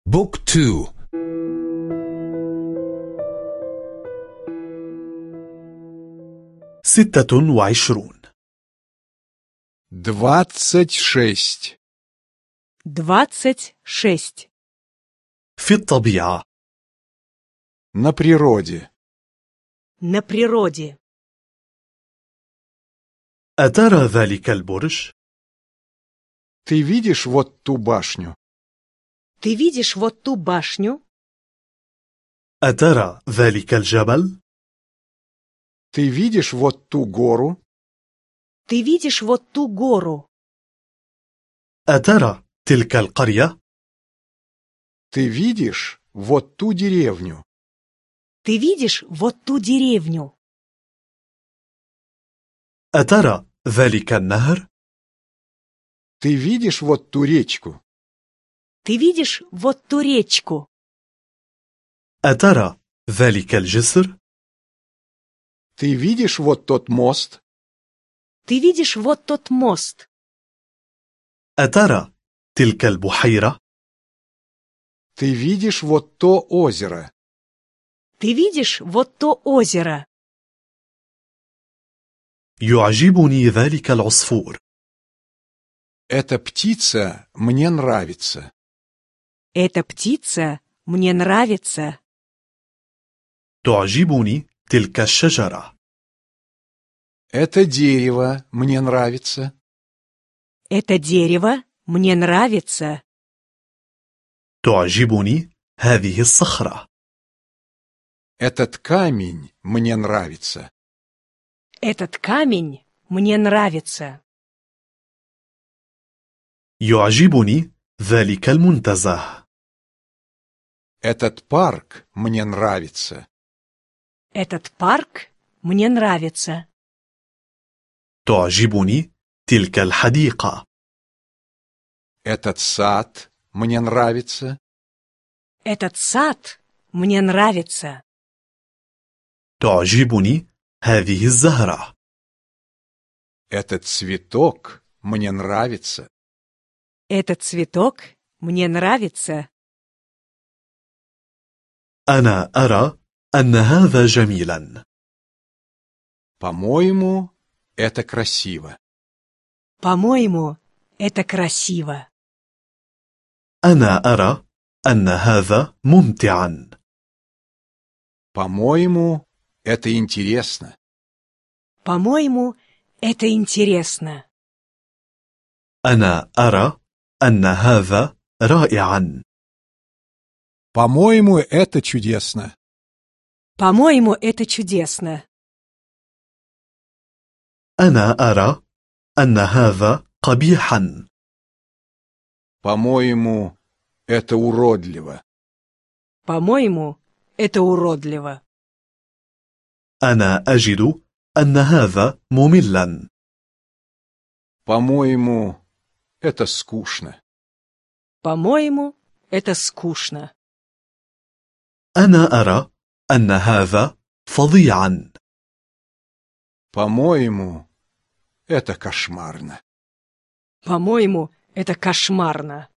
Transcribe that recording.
بوك تو. 26. 26. 26. في الطبيعة. На природе. На природе. أترى ذلك البرج؟ Ты видишь вот ту башню? Ты видишь вот ту башню? أترى ذلك الجبل؟ Ты видишь вот ту гору? Ты видишь вот ту гору? أترى تلك القرية؟ Ты видишь вот ту деревню? Ты видишь вот ту деревню? أترى ذلك النهر؟ Ты видишь вот ту речку? Ты видишь вот ту речку? أترى ذلك الجسر؟ Ты видишь вот тот мост? Ты видишь вот тот мост? أترى تلك البحيرة؟ Ты видишь вот то озеро? Ты видишь вот то озеро? يعجبني ذلك العصفور. Эта птица мне нравится. Эта птица мне нравится. تعجبني تلك الشجرة. Это дерево мне нравится. Это дерево мне нравится. تعجبني هذه الصخرة. Этот камень мне нравится. Этот камень мне нравится. يعجبني ذلك المنتزه. Этот парк мне нравится. Этот парк мне нравится. تعجبني تلك الحديقة. Этот сад мне нравится. Этот сад мне нравится. تعجبني هذه الزهرة. Этот цветок мне нравится. Этот цветок мне нравится. أنا أرى أن هذا جميلا. По-моему, это красиво. По-моему, это красиво. أنا أرى أن هذا ممتعا. По-моему, это интересно. По-моему, это интересно. أنا أرى أن هذا رائعا. По-моему, это чудесно. По-моему, это чудесно. أنا أرى أن هذا قبيحا. По-моему, это уродливо. По-моему, это уродливо. أنا أجد أن هذا مملا. По-моему, это скучно. По-моему, это скучно. أنا أرى أن هذا فظيعا. По-моему, это кошмарно. По-моему, это кошмарно.